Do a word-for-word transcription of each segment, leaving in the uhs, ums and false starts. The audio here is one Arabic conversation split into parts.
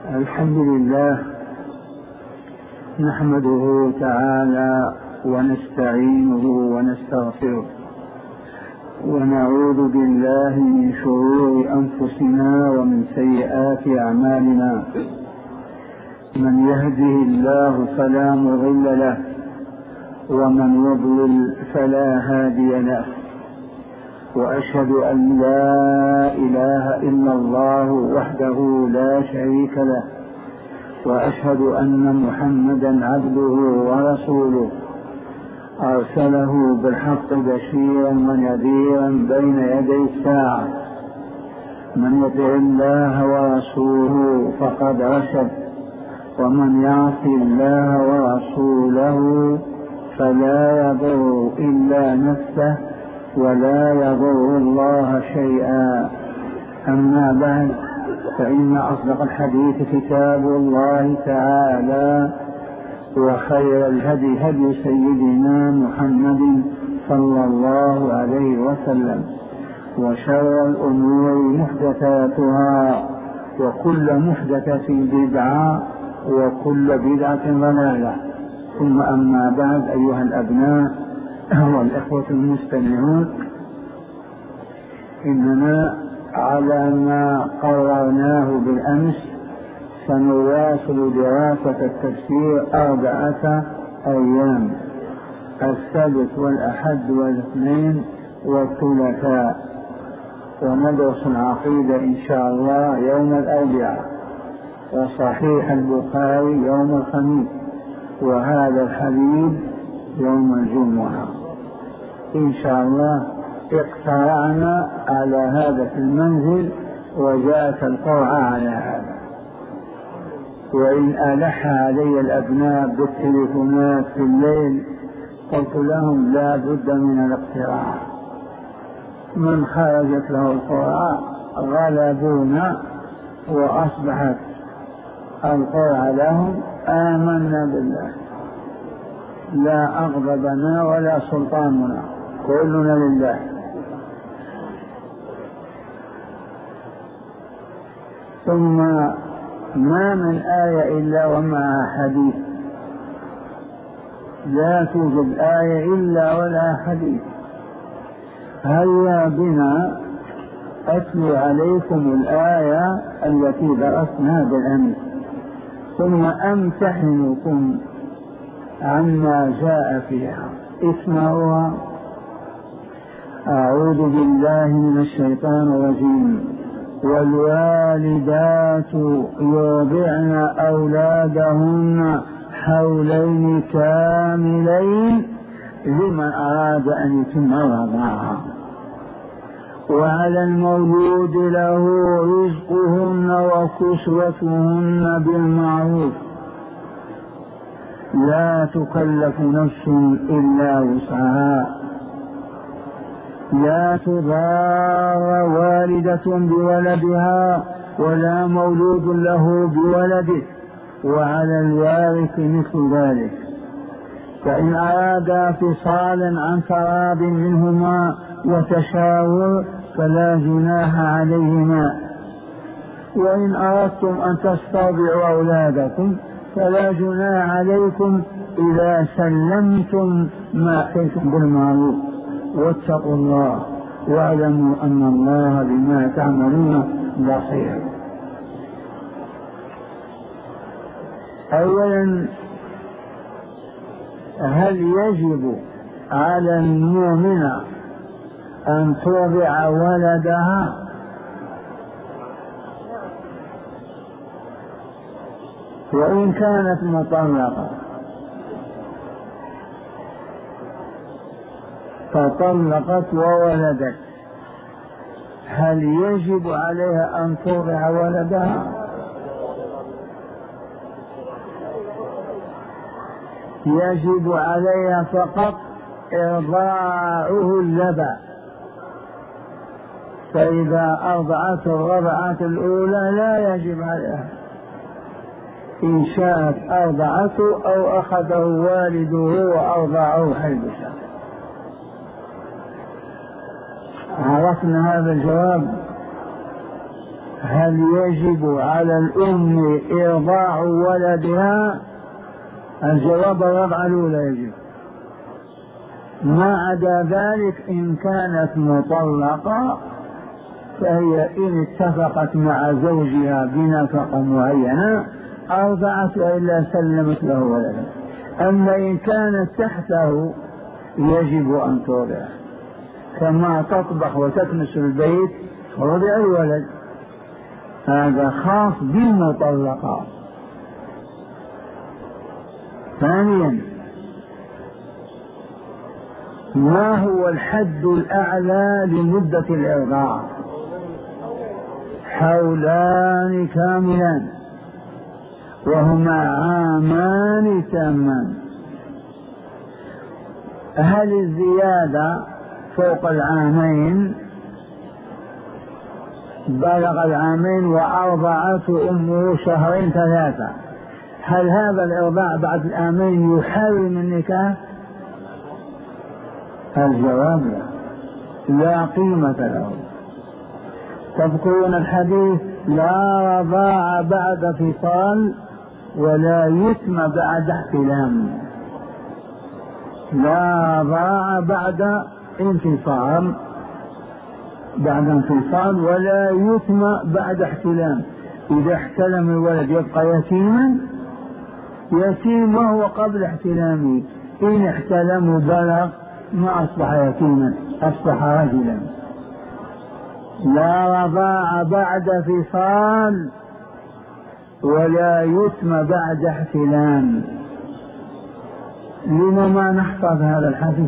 الحمد لله نحمده تعالى ونستعينه ونستغفره ونعوذ بالله من شرور أنفسنا ومن سيئات أعمالنا. من يهده الله فلا مضل له ومن يضلل فلا هادي له، وأشهد أن لا إله إلا الله وحده لا شريك له، وأشهد أن محمدا عبده ورسوله أرسله بالحق بشيرا ونذيرا بين يدي الساعة. من يطع الله ورسوله فقد رشد، ومن يعص الله ورسوله فلا يضر إلا نفسه ولا يضر الله شيئا. أما بعد، فإن أصدق الحديث كتاب الله تعالى، وخير الهدي هدي سيدنا محمد صلى الله عليه وسلم، وشر الأمور محدثاتها، وكل محدثة بدعة، وكل بدعة ضلالة. ثم أما بعد، أيها الأبناء والإخوة المستمعون، إننا على ما قررناه بالأمس سنواصل دراسة التفسير أربعة أيام: السبت والأحد والاثنين والثلاثاء، وندرس العقيدة إن شاء الله يوم الأربعاء، وصحيح البخاري يوم الخميس، وهذا الحديث يوم الجمعة إن شاء الله. اقترعنا على هذا في المنزل، وجاءت القرعة على هذا. وإن ألح علي الأبناء بالتليفونات في الليل قلت لهم لا بد من الاقتراع. من خرجت له القرعة غلبونا، وأصبحت القرعة لهم. آمنا بالله، لا أغضبنا ولا سلطاننا، كلنا لله. ثم ما من آية إلا ومعها حديث، لا توجد آية إلا ولا حديث. هيا بنا أتلو عليكم الآية التي درسنا بالأمس، ثم أمتحنكم عما جاء فيها. اسمعوها. أعوذ بالله من الشيطان الرجيم: والوالدات يرضعن أولادهن حولين كاملين لمن أراد أن يتم الرضاعة، وعلى المولود له رزقهن وكسوتهن بالمعروف، لا تكلف نفس إلا وسعها، لا تضار والدة بولدها ولا مولود له بولده، وعلى الوارث مثل ذلك. فإن أرادا فصالا عن تراض منهما وتشاور فلا جناح عليهما. وإن أردتم أن تسترضعوا أولادكم فلا جناح عليكم إذا سلمتم ما أتيتم بالمعروف، واتقوا الله واعلموا أن الله بما تعملون بصير. أولا، هل يجب على المؤمنة أن ترضع ولدها؟ وإن كانت مطلقة فطلقت وولدت، هل يجب عليها أن ترضع ولدها؟ يجب عليها فقط إرضاعه اللبن، فإذا أرضعت الرضعة الأولى لا يجب عليها. إن شاءت أرضعته أو أخذه والده وأرضعه حيث شاء. عرفنا هذا الجواب. هل يجب على الأم إرضاع ولدها؟ الجواب الرضعة الأولى يجب، ما عدا ذلك إن كانت مطلقة فهي إن اتفقت مع زوجها بنفقة معينة أرضعت وإلا سلمت له ولدا. أما إن كانت تحته يجب أن ترضع، كما تطبخ وتكنس البيت رضع الولد، هذا خاص بالمطلقات. ثانيا، ما هو الحد الأعلى لمدة الإرضاع؟ حولان كاملان وهما عامان تامان. هل الزيادة فوق العامين؟ بلغ العامين وأرضعته أمه شهرين ثلاثة، هل هذا الإرضاع بعد العامين يحرم النكاح؟ الجواب لا، لا قيمة له. تذكرون الحديث لا رضاع بعد فصال ولا يتم بعد احتلام، لا رضاع بعد انفصال بعد انفصال ولا يتم بعد احتلام. إذا احتلم الولد يبقى يتيما، يتيم وهو قبل احتلامه، إن احتلم بلغ ما أصبح يتيما، أصبح رجلا. لا رضاع بعد فصال ولا يتم بعد احتلام. لما ما نحفظ هذا الحديث؟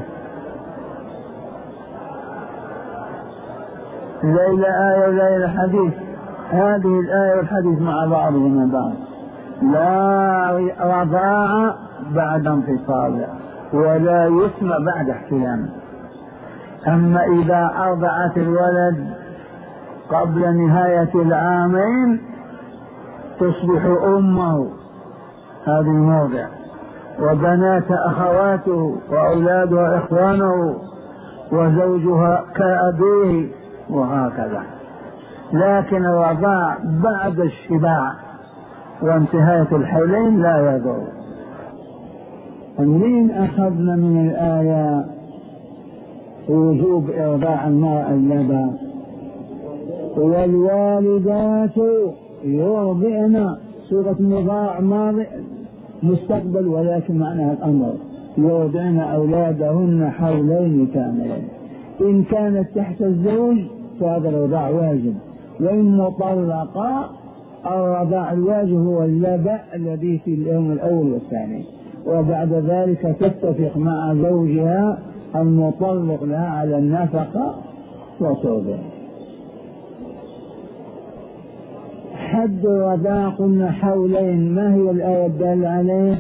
ليلة آية وليلة حديث، هذه الآية والحديث مع بعضهما بعض. لا رضاع بعد انفصال ولا يتم بعد احتلام. أما إذا أرضعت الولد قبل نهاية العامين تصبح أمه، هذه الموضع، وبنات أخواته وأولادها إخوانه وزوجها كأبيه وهكذا. لكن الرضاع بعد الشباع وانتهاية الحولين لا يضر. منين أخذنا من الآية وجوب إرضاع المرأة اللبن؟ والوالدات يرضعن، سورة النضاع ماضي مستقبل ولكن معناها الأمر، يرضعن أولادهن حولين كاملين. إن كانت تحت الزوج فهذا الرضاع واجب، وإن مطلقة الرضاع الواجب هو اللبن الذي في اليوم الأول والثاني، وبعد ذلك تتفق مع زوجها المطلق لها على النفقة وترضع. حد الرضاع قلنا حولين، ما هي الآية الدالة عليه؟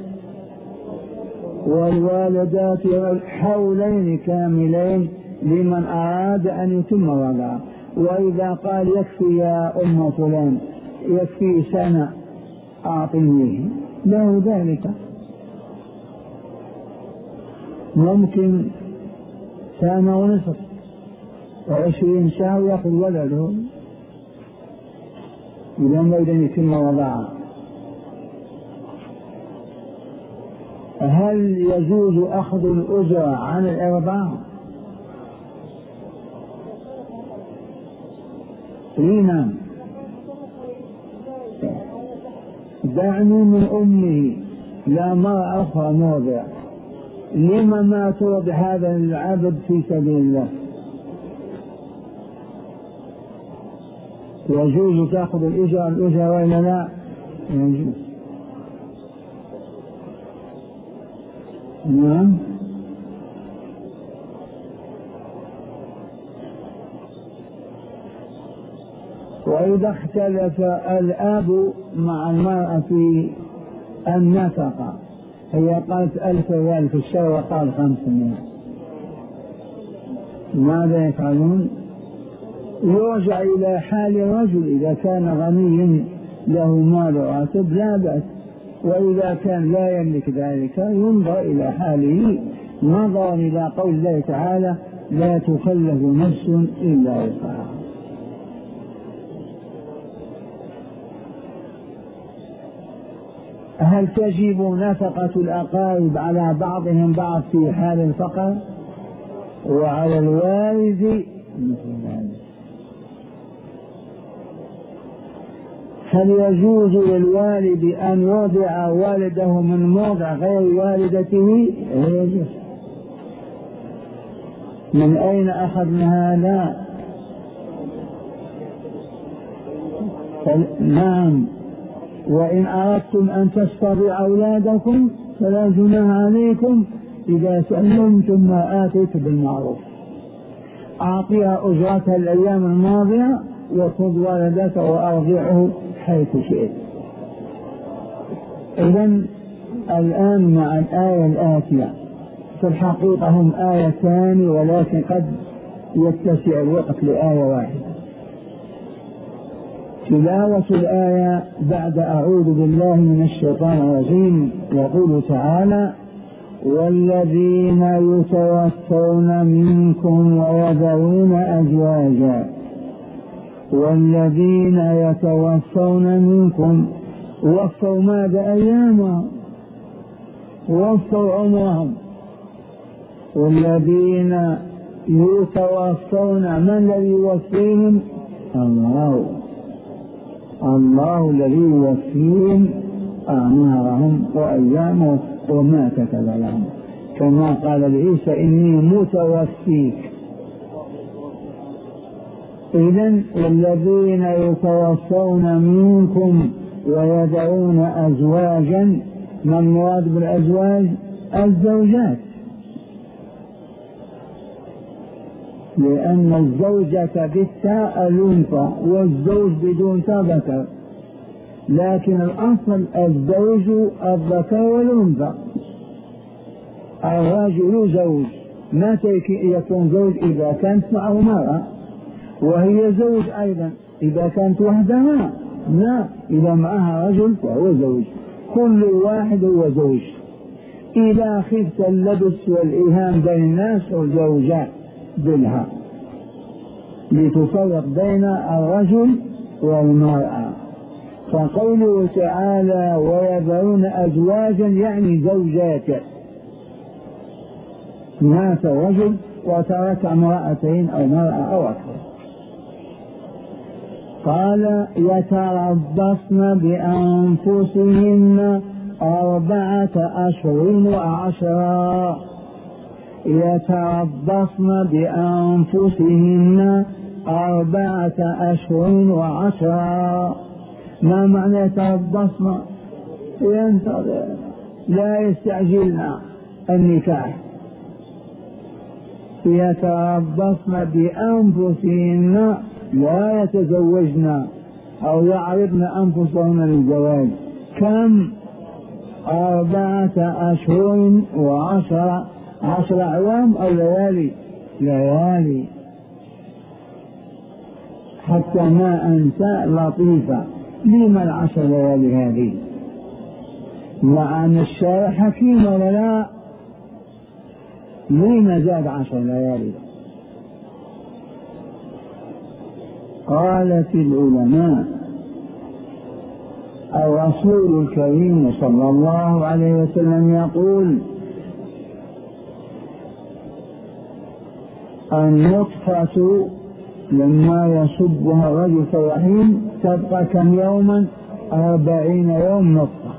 والوالدات حولين كاملين لمن أراد أن يتم الرضاعة. وإذا قال يكفي يا أم فلان يكفي سنة أعطينيه له ذلك، ممكن سنة ونصف وعشرين شهر يأخذ ولده إذا ما يريد أن يتم الرضاعة. هل يجوز أخذ الأجرة عن الإرضاع؟ نعم. دعني من أمه لا مرأة أخرى مرضع، لما ما ترضع هذا العبد في سبيل الله؟ يجوز تأخذ الأجرة الأجرة ولا لا؟ يجوز. نعم. وإذا اختلف الأب مع المرأة في النفقة، هي قالت ألف ريال في الشهر وقال خمسمائة، ماذا يفعلون؟ يرجع إلى حال الرجل، إذا كان غني له مال راتب لا بأس، وإذا كان لا يملك ذلك ينظر إلى حاله نظرا إلى قول الله تعالى لا تكلف نفس إلا وسعها. هل تجب نفقة الأقارب على بعضهم بعض في حال الفقر؟ وعلى الوالد مثل ذلك. هل يجوز للوالد أن يوضع والده من موضع غير والدته؟ يجوز. من أين أخذنا هذا؟ نعم. وإن أردتم أن تسترضعوا أولادكم فلا جناح عليكم إذا سلمتم ما آتيتم بالمعروف. أعطيها أجرتها الأيام الماضية وخذ ولدك وأرضعه حيث شئت. إذن الآن مع الآية الآتية، في الحقيقة هم آيتان ولكن قد يتسع الوقت لآية واحدة. تلاوة الآية بعد أعوذ بالله من الشيطان الرجيم. يقول تعالى: والذين يتوفون منكم ويذرون أزواجا والذين يتوفون منكم وفوا ماذا؟ أيامهم، وفوا عمرهم. والذين يتوفون، من الذي يوفيهم؟ الله. الله الذي يوفيهم أعمارهم وأيامهم وما كتب لهم، كما قال لعيسى: إني متوفيك. إذن والذين يتوفون منكم ويدعون أزواجا، ما المراد بالأزواج؟ الزوجات، لأن الزوجة بالتاء الأنثى والزوج بدون تاء ذكر، لكن الأصل الزوج الذكر والأنثى. الرجل زوج، متى يكون زوج؟ إذا كانت معه مرأة، وهي زوج أيضا إذا كانت وحدها، لا، إذا معها رجل فهو زوج. كل واحد هو زوج. إذا خفت اللبس والإيهام بين الناس والزوجات بالها، لتفرق بين الرجل والمرأة. فقوله تعالى: ويذرون أزواجا، يعني زوجات. مات رجل وترك امرأتين أو مرأة أو أكثر. قال: يتربصن بأنفسهن أربعة أشهر وعشرا. يتربصن بأنفسهن أربعة أشهر وعشرا. ما معنى يتربصن؟ ينتظر، لا يستعجلن النكاح. يتربصن بأنفسهن، لا يتزوجن أو يعرضن أنفسهن للزواج. كم؟ أربعة أشهر وعشرة. عشر أعوام أو ليالي؟ ليالي. حتى ما أنسى لطيفة، لما العشر ليالي هذه؟ مع أن الشارع حكيم ولا لا؟ لما زاد عشر ليالي؟ قالت العلماء: الرسول الكريم صلى الله عليه وسلم يقول: النطفة لما يصبها الرجل في الرحم تبقى كم يوما؟ أربعين يوم نطفة،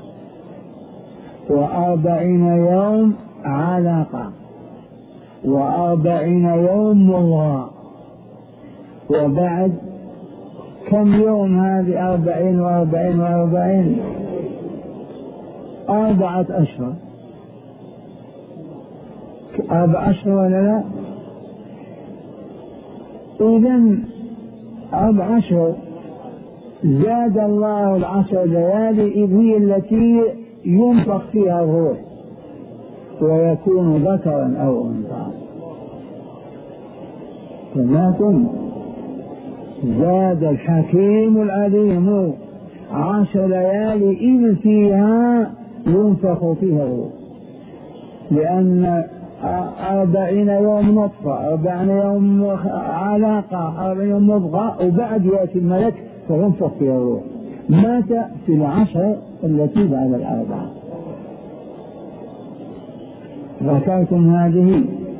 وأربعين يوم علقة، وأربعين يوم مضغة. وبعد كم يوم هذه؟ أربعين وأربعين وأربعين، أربعة أشهر. أربعة أشهر ولا لا؟ إذن أربع أشهر زاد الله العشر ليالي، إذ هي التي ينفخ فيها الروح ويكون ذكرا أو أنثى. فلكن زاد الحكيم العليم عشر ليالي إذ فيها ينفخ فيها الروح، لأن أربعين يوم نطفة، أربعين يوم علاقة، أربعين يوم مضغة، وبعد يأتي الملك فينفخ فيها الروح. مات في العشر التي بعد الأربعة. ذكرتم هذه.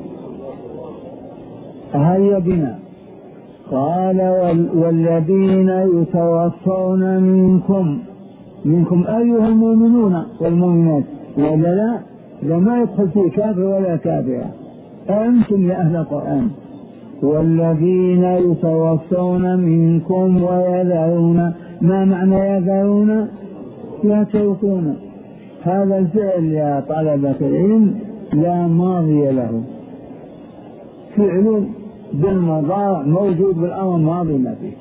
هيا بنا. قال والذين يتوفون منكم منكم أيها المؤمنون والمؤمنات، ولا لا لما يدخل في كافر ولا كافرة، أنتم يا أهل القرآن. والذين يتوفون منكم ويذرون، ما معنى يذرون؟ يتركون. هذا الفعل يا طلبة العلم لا ماضي له، فعل بالمضارع موجود بالأمر الماضي ما فيه،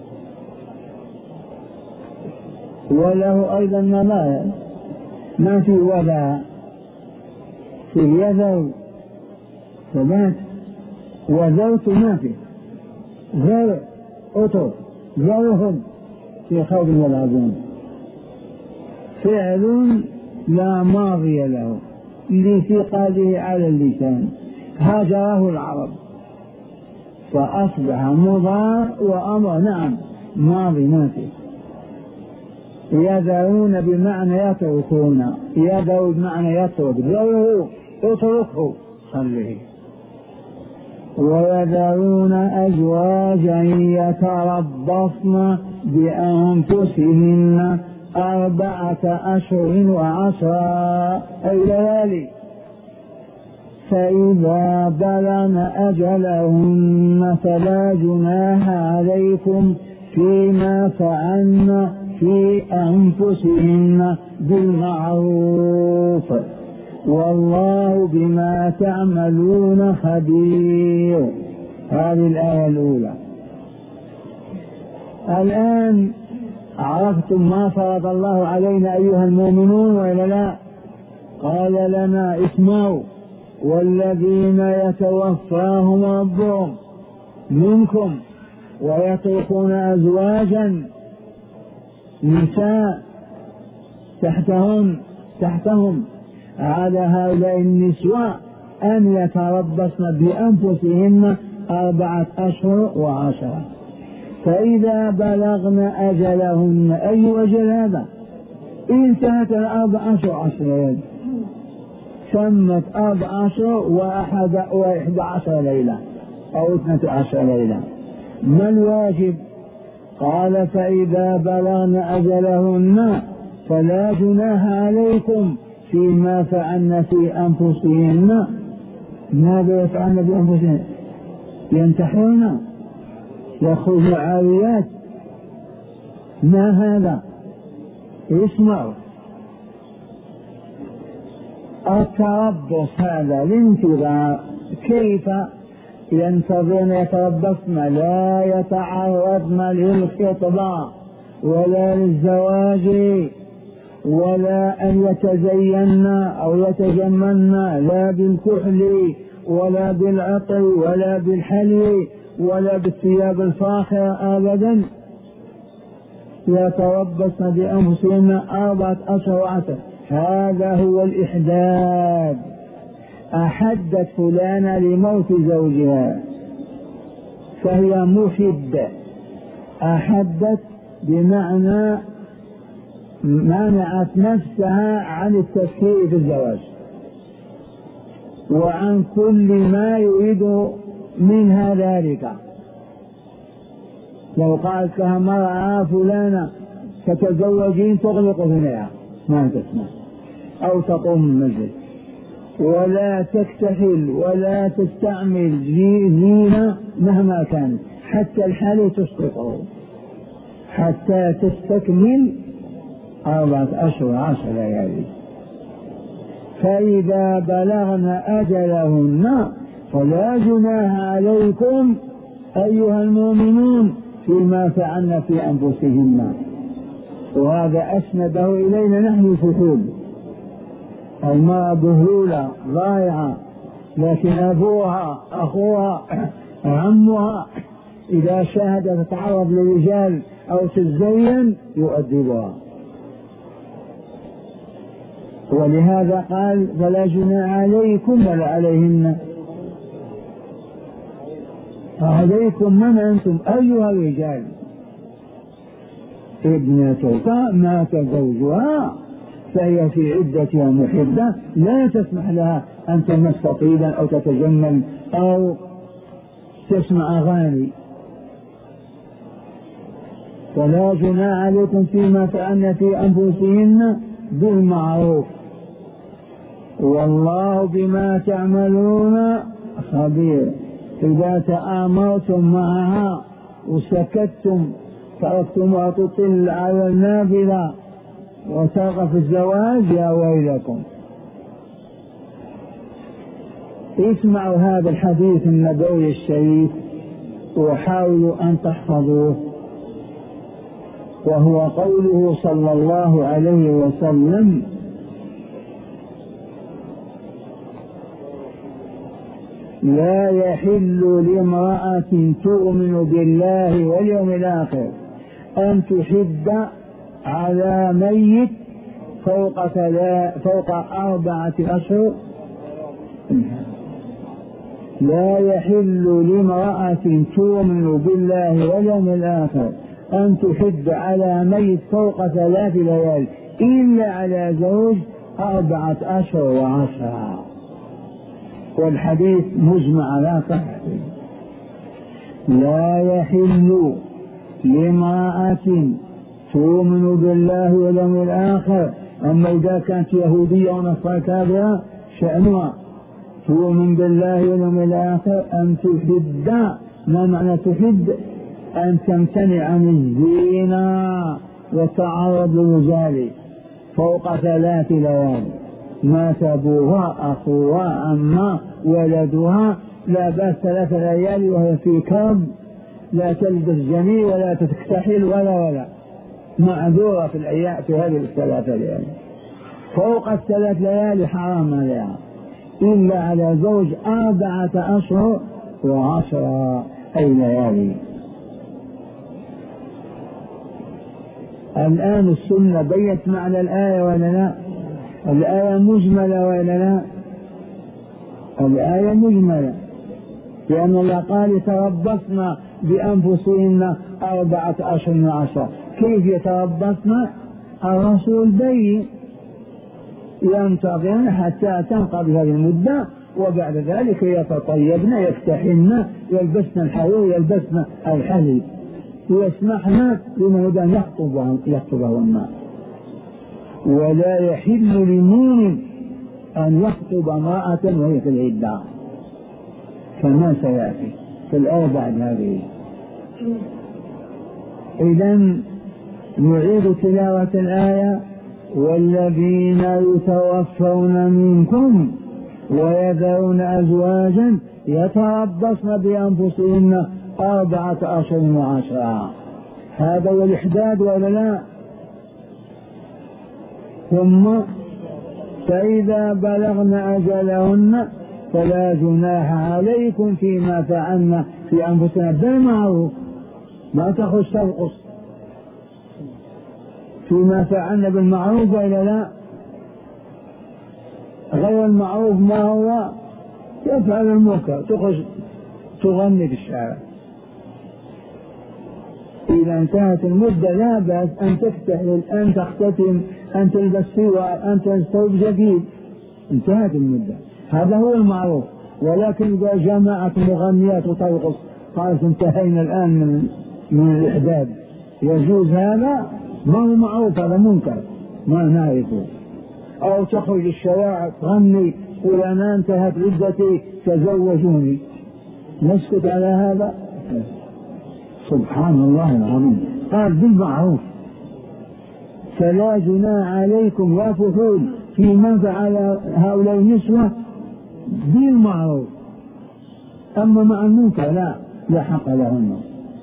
وله أيضا مضارع ما في وضع، في يذر ثبات، وذرت ما في، ذر أطر ذرهم في خوض يلعبون، فعل لا ماضي له لثقله على اللسان، هاجره العرب فأصبح مضارع وأمر نعم ماضي ما فيه. يذرون بمعنى يتركون، يذر بمعنى يترك، ذره اتركه خليه. ويذرون أزواجا يتربصن بأنفسهن أربعة أشهر وعشرا أي ليالي، فإذا بلغن أجلهن فلا جناح عليكم فيما فعلن في أنفسهن بالمعروف والله بما تعملون خبير. هذه الآية الأولى. الآن عرفتم ما فرض الله علينا أيها المؤمنون وإلا لا؟ قال لنا اسمعوا والذين يتوفاهم ربهم منكم ويتركون أزواجا نساء تحتهم تحتهم على هؤلاء النسوة أن يتربصن بأنفسهن أربعة أشهر وعشرة، فإذا بلغن أجلهن، أي أجل هذا؟ انتهت الأربع أشهر عشر ليلة، سمت أربع أشهر وأحد وإحدى عشر ليلة أو اثنة عشر ليلة. ما الواجب؟ قال فإذا بلغن أجلهن فلا جناح عليكم فيما فعلن في أنفسهن. ماذا يفعلن بأنفسهن؟ ينتحرن، يخرج عاريات، ما هذا؟ اسمعوا، التربص هذا الانتظار. كيف ينتظرن يتربصن؟ لا يتعرضن للخطبة ولا للزواج ولا أن يتزين أو يتجملن، لا بالكحل ولا بالعطر ولا بالحلي ولا بالثياب الفاخرة أبدا. يتربصن بأنفسهن أربعة أشهر وعشرة. هذا هو الإحداد. أحدت فلانة لموت زوجها فهي محدة. أحدت بمعنى منعت نفسها عن التفكير في الزواج وعن كل ما يريد منها ذلك. لو قالت لها مرأة فلانة تتزوجين تغلق ثنيها ما تسمع أو تقوم من المسجد، ولا تكتحل ولا تستعمل زينة مهما كانت، حتى الحالي تسقطه حتى تستكمل أربعة أشهر عشر ليالي. فإذا بلغن أجلهن فلا جناح عليكم أيها المؤمنون فيما فعلن في أنفسهن. وهذا أسنده إلينا نحن الفحول. المرأة بهلولة ضائعة، لكن أبوها أخوها عمها إذا شاهد تتعرض للرجال أو تزين يؤدبها. ولهذا قال فلا جناح عليكم ولا عليهن. عليكم من أنتم أيها الرجال ابنتك مات زوجها فهي في عدتها محدة، لا تسمح لها أن تمس طيبا أو تتجمل أو تسمع أغاني. فلا جناح عليكم فيما فعلن في أنفسهن بالمعروف والله بما تعملون خبير. إذا تآمرتم معها وسكتتم تركتمها تطل على النافلة وترغب في الزواج، يا ويلكم. اسمعوا هذا الحديث النبوي الشريف وحاولوا أن تحفظوه، وهو قوله صلى الله عليه وسلم: لا يحل لامرأة تؤمن بالله واليوم الآخر أن تحد على ميت فوق, فوق أربعة أشهر. لا يحل لامرأة تؤمن بالله واليوم الآخر أن تحد على ميت فوق ثلاث ليال إلا على زوج أربعة أشهر وعشرة. والحديث مجمع على صحته. لا يحل لامرأة تؤمن بالله واليوم الآخر، أما إذا كانت يهودية ونصارى كافرة شأنها تؤمن بالله واليوم الآخر أن تحد. ما معنى تحد؟ أن تمتنع عن الزنا والتعرض للرجال فوق ثلاث ليال. مات أبوها أخوها أما ولدها لا بأس ثلاث ليالي وهي في كرب، لا تلبس جميل ولا تكتحل ولا ولا معذورة في الأيام في هذه الثلاث ليالي. فوق الثلاث ليالي حرام عليها إلا على زوج أربعة أشهر وعشرة أي ليالي. الآن السنة بيت معنى الآية ولا لا؟ الآية مجملة ولا لا؟ الآية مجملة، لأن الله قال يتربصن بأنفسهن أربعة أشهر وعشرة. كيف يتربصن؟ الرسول بين ينتظرن حتى تنقضي هذه المدة، وبعد ذلك يتطيبن يفتحن يلبسن الحرير يلبسن الحلي ويسمحن لمن يريد أن يخطبهن. ولا يحل لمؤمن أن يخطب امرأة وهي في العدة كما سيأتي في الآية بعد هذه. إذن نعيد تلاوة الآية: والذين يتوفون منكم ويذرون أزواجا يتربصن بأنفسهن أربعة أشهر وعشرة. هذا هو الإحداد ولا لا؟ ثم فإذا بلغن أجلهن فلا جناح عليكم فيما فعلن في أنفسنا بالمعروف. ما تخش تنقص فيما فعلن بالمعروف وإلا لا؟ غير المعروف ما هو؟ تفعل المنكر، تخش تغني في الشارع. إذا انتهت المدة لا بأس أن تفتحل، أن تختتم، أن تلبس سوار، أن تلبس ثوب جديد. انتهت المدة، هذا هو المعروف. ولكن إذا جمعت مغنيات وترقص قالت انتهينا الآن من من الإحداد، يجوز هذا؟ ما هو معروف، هذا منكر ما نعرفه. أو تخرج الشوارع تغني قل أنا انتهت عدتي تزوجوني، نسكت على هذا؟ سبحان الله العظيم. قال بالمعروف. فلا جناح عليكم يا فحول في من فعل هؤلاء النسوة بالمعروف، أما مع المنكر لا لا حق لهن.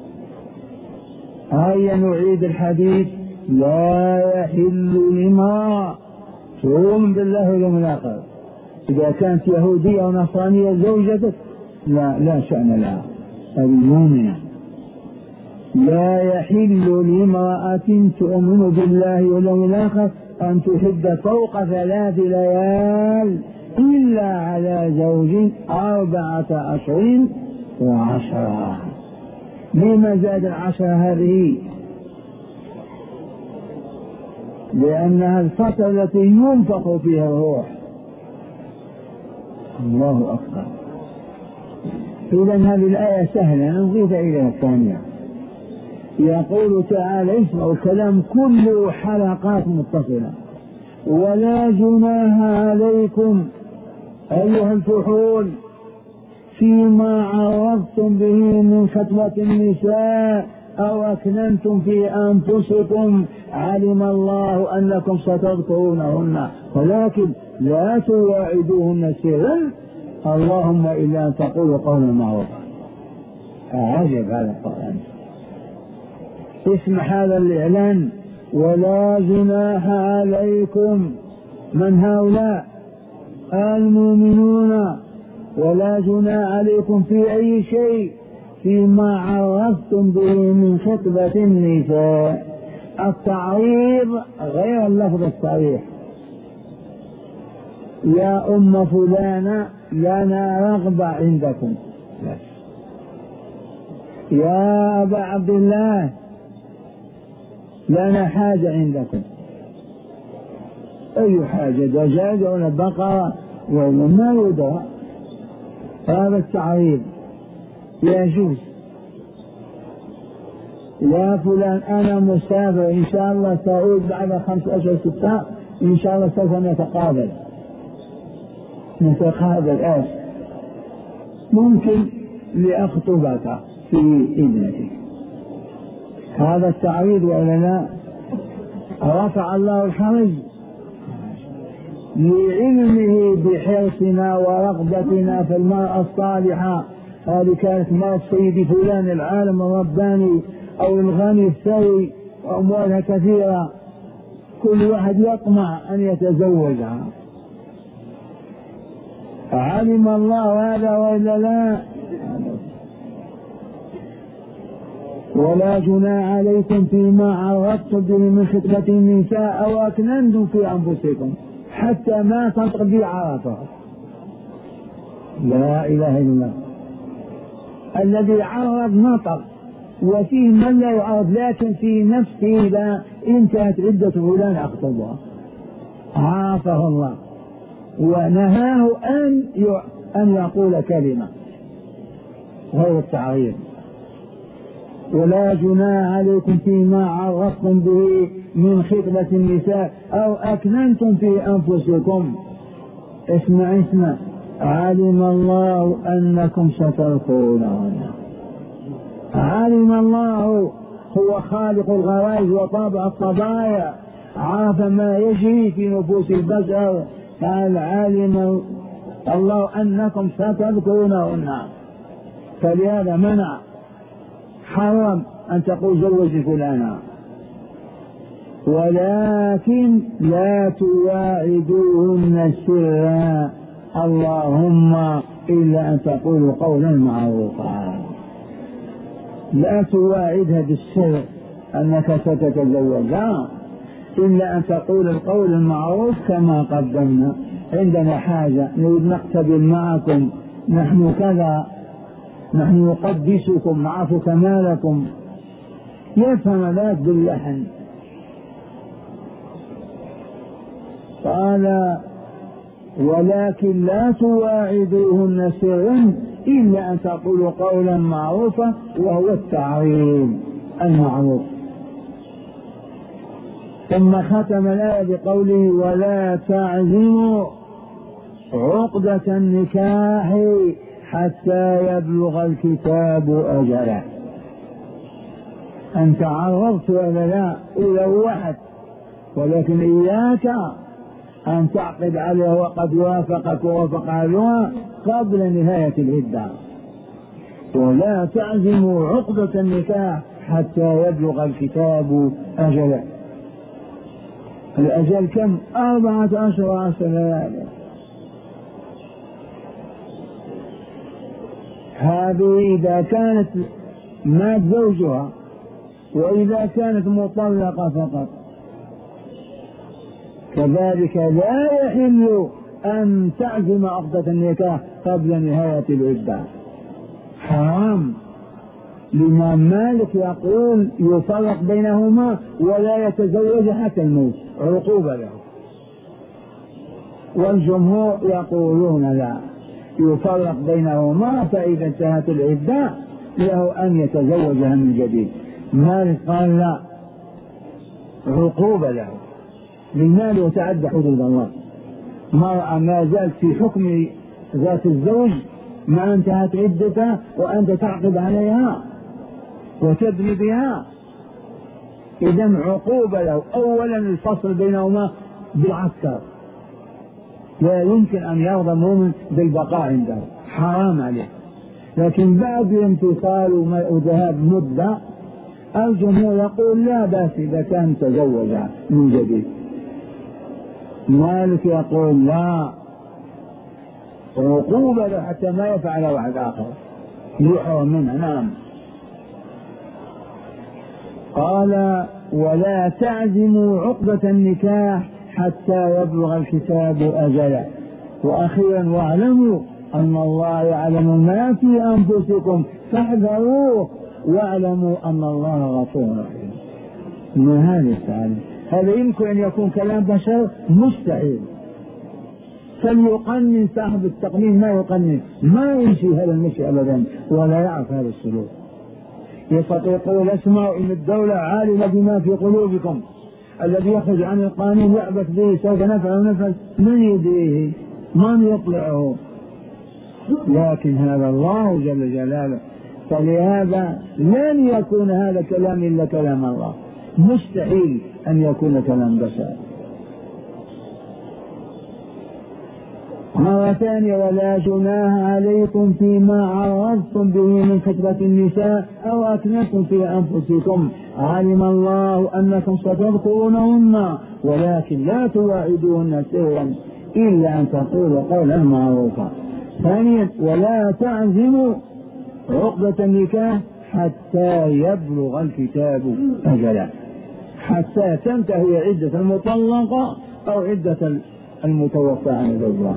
هيا نعيد الحديث: لا يحل لما تؤمن بالله واليوم الآخر. إذا كانت يهودية ونصرانية زوجتك لا لا شأن لها، هذه مؤمنة. لا يحل لامرأة تؤمن بالله واليوم الآخر أن تحد فوق ثلاث ليال إلا على زوج أربعة أشهر وعشرة. لما زاد العشرة هذه؟ لأنها الفترة التي ينفخ فيها الروح. الله أكبر. إذا هذه الآية سهلة، نضيف إليها الثانية. يقول تعالى اسمعوا الكلام كله حلقات متصلة: ولا جناح عليكم أيها الفحول فيما عرضتم به من خطبة النساء أو أكننتم في أنفسكم علم الله أنكم ستذكرونهن ولكن لا تواعدوهن سرا اللهم إلا أن تقولوا قولا معروفا. عجب هذا القرآن. اسمع هذا الإعلان: ولا جناح عليكم. من هؤلاء؟ المؤمنون. ولا جناح عليكم في أي شيء فيما عرضتم به من خطبة النساء. التعريض غير اللفظ الصريح: يا أم فلانة لنا رغبة عندكم، يا أبا عبد الله لنا حاجة عندكم. أي حاجة؟ دجاجة ولا بقرة ولا ما يدرى. هذا التعريض يجوز. يا فلان أنا مسافر إن شاء الله سأعود بعد خمس أشهر ستة إن شاء الله سوف نتقابل نتقابل آه ممكن لأخطبك في ابنتي. هذا التعريض ولا لا؟ رفع الله الحرج لعلمه بحرصنا ورغبتنا في المرأة الصالحة. هذه كانت مرأة سيد فلان العالم الرباني أو الغني الثري وأموالها كثيرة، كل واحد يطمع أن يتزوجها. علم الله هذا وإلا لا؟ ولا جناح عليكم فيما عرضتم به من خطبة النساء أو أكننتم في أنفسكم حتى ما تنطق عرفها. لا إله إلا الله. الذي عرض نطق، وفيه من لا يعرض لكن في نفسه إذا انتهت عدة فلان أخطبها عافه الله ونهاه أن أن يقول كلمة غير التعريض. ولا جناح عليكم فيما عرضتم به من خطبة النساء أو أكننتم في أنفسكم. اسمع اسمع: علم الله أنكم ستذكرونهن. علم الله هو خالق الغرائز وطابع الطبايع، عرف ما يجري في نفوس البشر. قال علم الله أنكم ستذكرونهن، فلهذا منع حرم أن تقول زوجي فلانا، ولكن لا تواعدوهن سرا اللهم إلا أن تقولوا قولا معروفا. لا تواعدها بالسر أنك ستتزوجها إلا أن تقول القول المعروف كما قدمنا: عندنا حاجة نريد نقتبل معكم، نحن كذا، نحن نقدسكم، نعرف كمالكم. يفهم ذلك باللحن. قال ولكن لا تواعدوهن سرا إلا أن تقولوا قولا معروفا، وهو التعريض المعروف. ثم ختم الآية بقوله ولا تعزموا عقدة النكاح حتى يبلغ الكتاب أجله. أنت عرضت ولا لا إلى واحد، ولكن إياك أن تعقد عليه وقد وافقك ووافق عليها قبل نهاية العدة. ولا تعزموا عقدة النكاح حتى يبلغ الكتاب أجله. الأجل كم؟ أربعة أشهر سنوات. هذه إذا كانت مات زوجها، وإذا كانت مطلقة فقط. كذلك لا يحل أن تعزم عقدة النكاح قبل نهاية العدة، حرام. الإمام مالك يقول يفرق بينهما ولا يتزوج حتى الموت، عقوبة له. والجمهور يقولون لا، يفرق بينهما، فإذا انتهت العدة له أن يتزوجها من جديد. مالك قال لا، عقوبة له، للمال يتعدى حدود الله. مرأة ما زالت في حكم ذات الزوج ما انتهت عدتها وأنت تعقد عليها وتبني بها، إذن عقوبة له. أولا الفصل بينهما بالعسكر، لا يمكن أن يرضى المؤمن بالبقاء عنده، حرام عليه. لكن بعد انفصال وذهاب مدة الجمهور يقول لا بأس إذا كان تزوج من جديد. مالك يقول لا، عقوبة له حتى ما يفعل واحد آخر يحرم منها. نعم. قال ولا تعزموا عقدة النكاح حتى يبلغ الكتاب أجله. وأخيرا واعلموا أن الله يعلم ما في أنفسكم فاحذروه واعلموا أن الله غفور رحيم. ما هذا السؤال؟ هذا يمكن أن يكون كلام بشر؟ مستحيل. فليقنن صاحب التقنين ما يقنن، ما يمشي هذا المشي أبدا ولا يعرف هذا السلوك. يستطيع يقول اسمعوا إن الدولة عالمة بما في قلوبكم، الذي يخرج عن القانون يعبث به سوف نفعل ونفعل، من يدريه من يطلعه؟ لكن هذا الله جل جلاله. فلهذا لن يكون هذا كلام إلا كلام الله، مستحيل أن يكون كلام بشر. مرة ثانية ولا جناح عليكم فيما عرضتم به من خطبة النساء أو أكنتم في أنفسكم علم الله أنكم ستذكرونهن ولكن لا تواعدوهن سرا إلا أن تقولوا قولا معروفا. ثانيا ولا تعزموا عقدة النكاح حتى يبلغ الكتاب أجله، حتى تنتهي عدة المطلقة أو عدة المتوفى عن زوجها.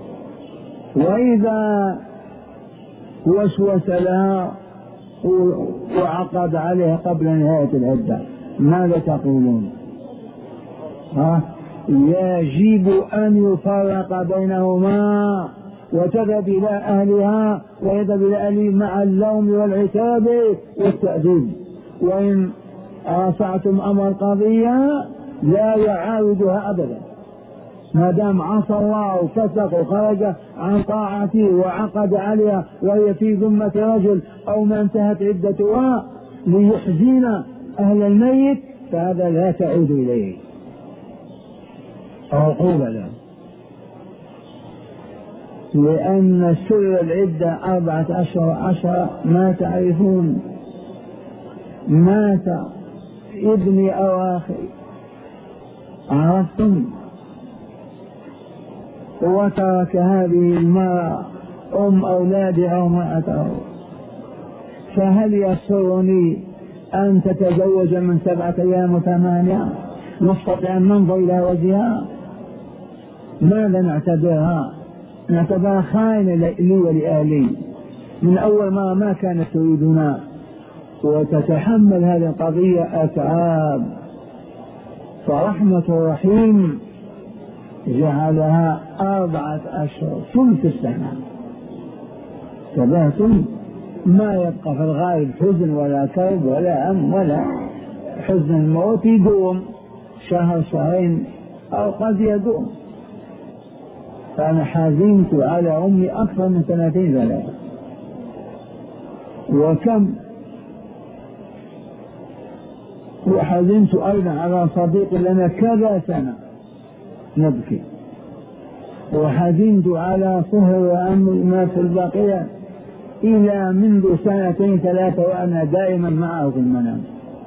وإذا وسوس لها وعقد عليها قبل نهاية العدة ماذا تقولون؟ ها؟ يجب أن يفرق بينهما وتذهب إلى أهلها ويذهب إلى أهله مع اللوم والعتاب والتأديب. وإن رفعتم أمر القضية لا يعاودها أبدا، ما دام عصى الله وفسق وخرج عن طاعته وعقد عليها وهي في ذمة رجل أو ما انتهت عدتها ليحزن أهل الميت فهذا لا تعود إليه، عقوبة له. لأن سر العدة أربعة أشهر عشرة ما تعرفون. مات ابني أو أخي عرفتم وترك هذه المرأة أم أولادي أو امرأته، فهل يسرني أن تتزوج من سبعة أيام وثمانية نستطيع أن ننظر إلى وجهها؟ ماذا نعتبرها؟ نعتبرها خائنة لي ولأهلي. من أول مرة ما كانت تريدنا وتتحمل هذه القضية أتعاب، فرحمة الرحيم جعلها أربعة أشهر ثلث السنة. تبهتم ما يبقى في الغالب حزن ولا كرب ولا أم ولا حزن الموت، يدوم شهر شهرين أو قد يدوم. فأنا حزنت على أمي أكثر من سنتين ثلاثة، وكم وحزنت أيضا على صديق لنا كذا سنة نبكي، وحزنت على صهر وأمر ما في البقية إلى منذ سنتين ثلاثة وأنا دائما معه في المنام.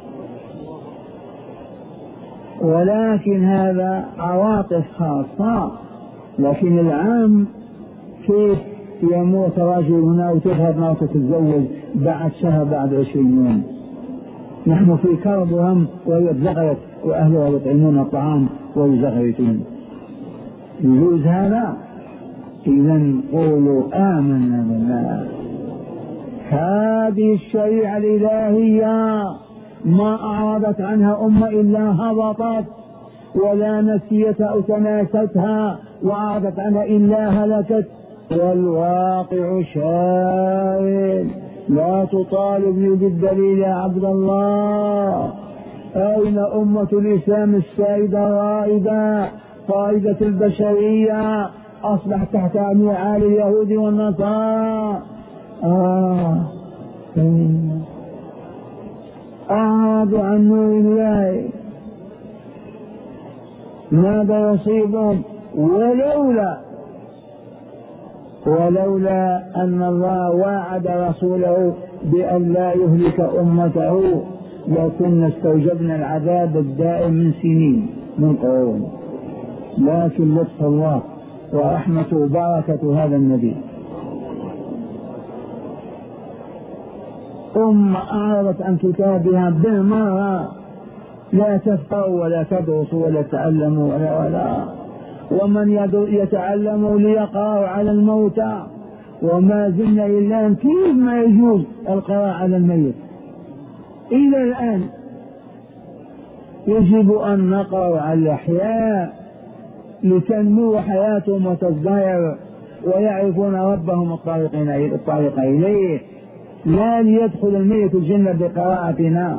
ولكن هذا عواطف خاصة. لكن العام كيف يموت رجل هنا وتذهب معه تتزوج بعد شهر بعد عشرين يوم، نحن في كرب وهم وهي زغرت وأهلها يطعمون الطعام ويزغرتون، يجوز هذا؟ إذا قولوا آمنا بالله. هذه الشريعة الإلهية ما أعرضت عنها أمة إلا هبطت ولا نسيت أو تناستها وأعرضت عنها إلا هلكت. والواقع شاهد. لا تطالبني بالدليل يا عبد الله. أين أمة الإسلام السائدة الرائدة قائدة البشرية أصبح تحت نعال اليهود والنصارى؟ آه أعرضوا عن نور الله ماذا يصيبهم؟ ولولا ولولا أن الله وعد رسوله بأن لا يهلك أمته لكنا استوجبنا العذاب الدائم من سنين من قرون. لكن لطف الله ورحمته وبركة هذا النبي. أمة أعرضت عن كتابها بالمرة، لا تفقهوا ولا تدرسوا ولا تعلموا ولا ولا ومن يتعلموا ليقرأوا على الموتى. وما زلنا إلا كيف ما يجوز القراءة على الميت إلى الآن. يجب أن نقرأ على الأحياء لتنمو حياتهم وتزدهر ويعرفون ربهم الطريقين الطريق إليه، لا ليدخل الميت الجنة بقراءتنا.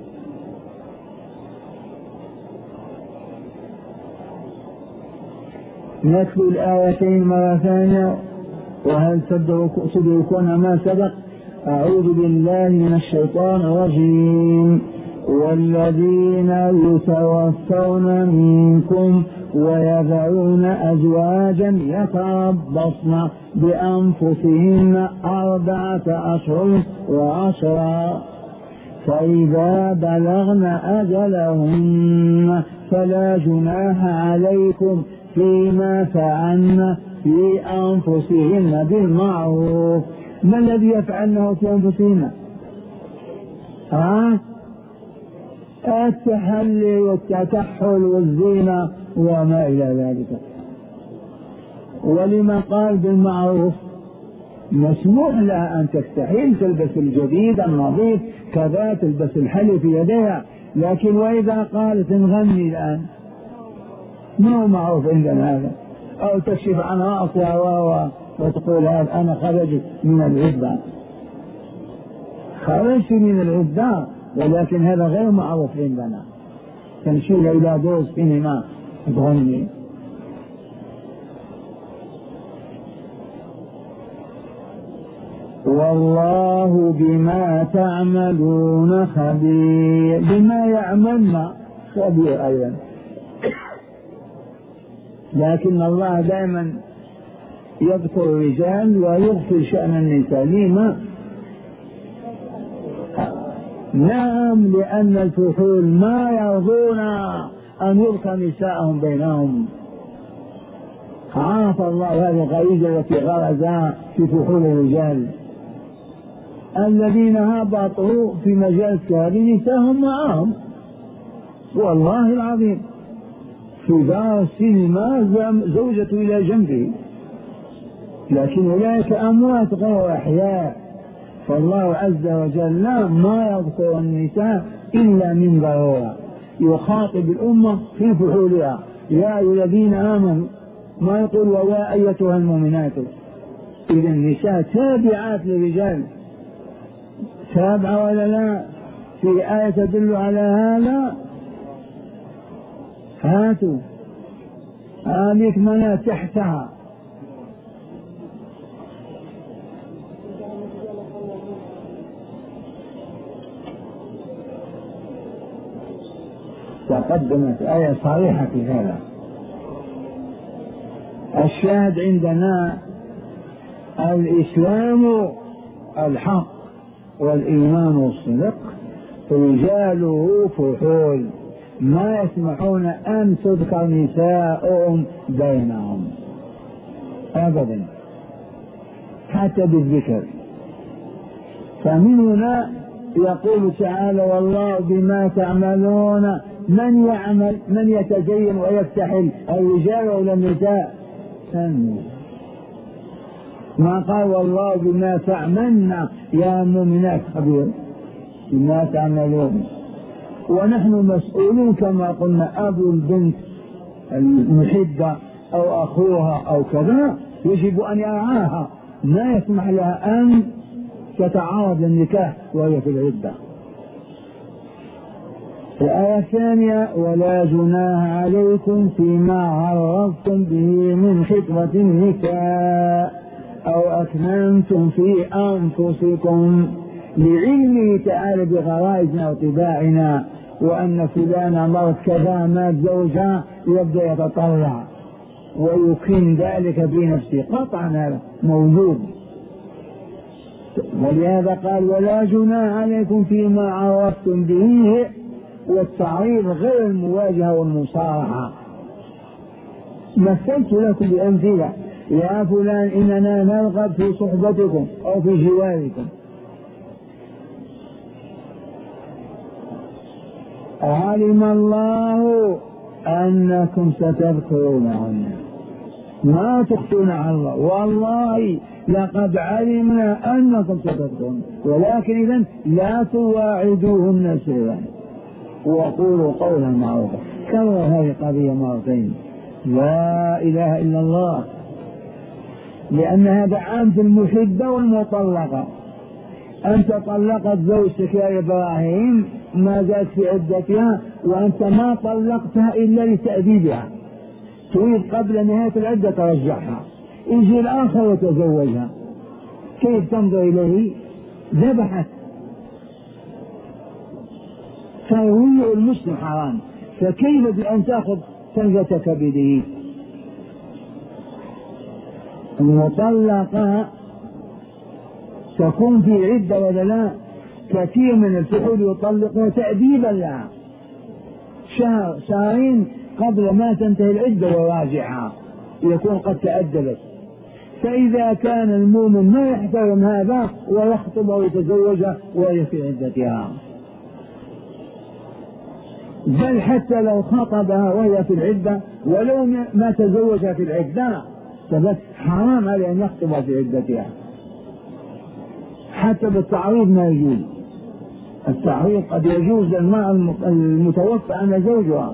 نتلو الآيتين مرة ثانية. وهل تدركون ما سبق؟ أعوذ بالله من الشيطان الرجيم. والذين يتوفون منكم ويذرون أزواجا يتربصن بأنفسهن أربعة أشهر وعشرا فإذا بلغن أجلهن فلا جناح عليكم فيما فعلن في أنفسهن بالمعروف. ما الذي يفعلنه في أنفسهن؟ ها؟ التحلي والتكحل والزينة وما إلى ذلك. ولما قال بالمعروف؟ مسموح لها أن تستحيل تلبس الجديد النظيف كذا تلبس الحلي في يديها، لكن وإذا قالت نغني الآن ما هو معروف عندنا هذا، أو تكشف عن رأسها وتقول أنا خرجت من العدة. خرجت من العدة ولكن هذا غير معروف عندنا. تمشي إلى دور سينما تغني. والله بما تعملون خبير. بما يعملنا خبير أيضا، لكن الله دائما يذكر الرجال ويغفل شأن النساء. لما؟ نعم، لأن الفحول ما يرضون أن يلقى نساءهم بينهم. عرف الله هذه الغريزة التي غرزها في فحول الرجال. الذين هبطوا في مجال هذه نساءهم معهم والله العظيم في دار السينما زوجة إلى جنبه، لكن أولئك أموات غير أحياء. فالله عز وجل ما يذكر النساء إلا من ضرورة، يخاطب الأمة في فحولها. يا أيها الذين آمنوا، ما يقول ويا أيتها المؤمنات. إذا النساء تابعات للرجال، تابعة ولا لا؟ في آية تدل على هذا. هاتوا هذيك منى تحتها. تقدمت آية صريحة في هذا. الشاهد عندنا الإسلام الحق والإيمان الصدق، رجاله فحول، ما يسمحون أن تذكر نساءهم بينهم أبدا حتى بالذكر. فمن هنا يقول تعالى والله بما تعملون. من يعمل من يتزين ويفتحل، الرجال ولا النساء؟ ما قال والله بما تعملن يا مؤمنات خبير بما تعملون. ونحن مسؤولون كما قلنا. أبو البنت المحبة أو أخوها أو كذا يجب أن يرعاها، ما يسمح لها أن تتعرض للنكاح وهي في العدة. الآية الثانية: ولا جناح عليكم فيما عرضتم به من خطبة النساء أو أكننتم في أنفسكم، لعلمه تعالى بغرائزنا وطباعنا، وأن فلان مرت كذا مات زوجها يبدأ يتطلع ويكن ذلك في نفسه، قطعا هذا موجود. ولهذا قال: ولا جناح عليكم فيما عرضتم به، والتعريض غير المواجهة والمصارحة. مثلت لكم بأمثلة: يا فلان إننا نرغب في صحبتكم أو في جواركم. علم الله أنكم ستذكرونهن، ما تخفون عن الله، والله لقد علمنا أنكم ستذكرون، ولكن إذن لا تواعدوهن سرا وقولوا قولا معروفا. كرر هذه القضية مرتين: لا إله إلا الله، لأن هذا عام في المحبة والمطلقة. أنت طلقت زوجتك يا إبراهيم ما زالت في عدتها، وأنت ما طلقتها إلا لتأديبها، تريد قبل نهاية العدة ترجعها، يجي الآخر وتزوجها، كيف تنظر إليه؟ ذبحت. ترويع المسلم حرام، فكيف بأن تأخذ سلفتك بيده؟ المطلقة تكون في عدة ولا لا؟ كثير من الفحول يطلقها تأديبا لها، شهر شهرين قبل ما تنتهي العدة وراجعها، يكون قد تأدبت. فإذا كان المؤمن ما يحترم هذا ويخطبها ويتزوجها وهي في عدتها، بل حتى لو خطبها وهي في العدة ولو ما تزوجها في العدة فبس حرام عليه أن يخطبها في عدتها، حتى بالتعريض ما يجوز. التعريض قد يجوز للمرأة المتوفى عن زوجها.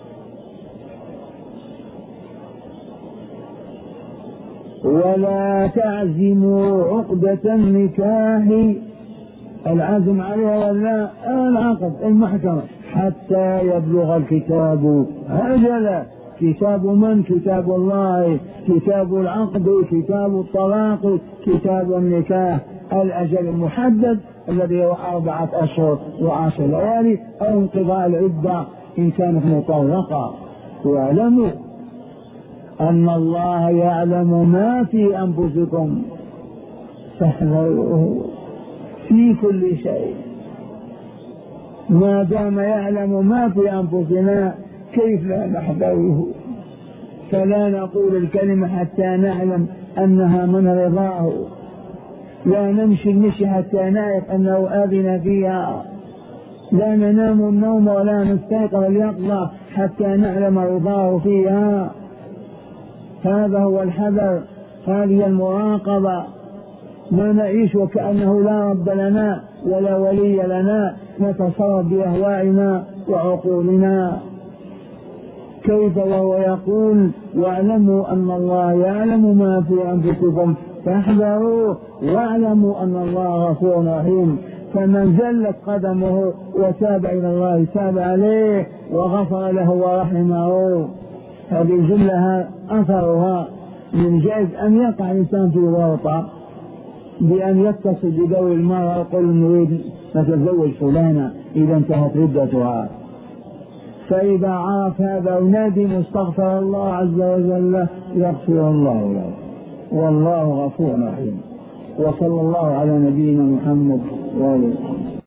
ولا تعزموا عقدة النكاح، العزم عليها ولا العقد المحكمة، حتى يبلغ الكتاب أجله. كتاب من؟ كتاب الله، كتاب العقد، كتاب الطلاق، كتاب النكاح، الأجل المحدد الذي هو أربعة أشهر وعشر ليالي أو انقضاء العدة إن كانت مطلقة. واعلموا أن الله يعلم ما في أنفسكم فاحذروه في كل شيء. ما دام يعلم ما في أنفسنا كيف لا نحذره؟ فلا نقول الكلمة حتى نعلم أنها من رضاه، لا نمشي المشي حتى نعرف أنه آذن فيها، لا ننام النوم ولا نستيقظ اليقظة حتى نعلم رضاه فيها. هذا هو الحذر، هذه المراقبة. ما نعيش وكأنه لا رب لنا ولا ولي لنا، نتصرف بأهوائنا وعقولنا. كيف وهو يقول: واعلموا أن الله يعلم ما في أنفسكم فاحذروه واعلموا أن الله غفور رحيم. فمن زلت قدمه وتاب إلى الله تاب عليه وغفر له ورحمه. هذه الجملة أثرها من جائز أن يقع الإنسان في ورطة بأن يتصل بذوي المرأة ويقول نريد نتزوج فلانة إذا انتهت عدتها، فإذا عرف هذا وندم استغفر الله عز وجل يغفر الله له، والله غفور رحيم. وصلى الله على نبينا محمد وآله.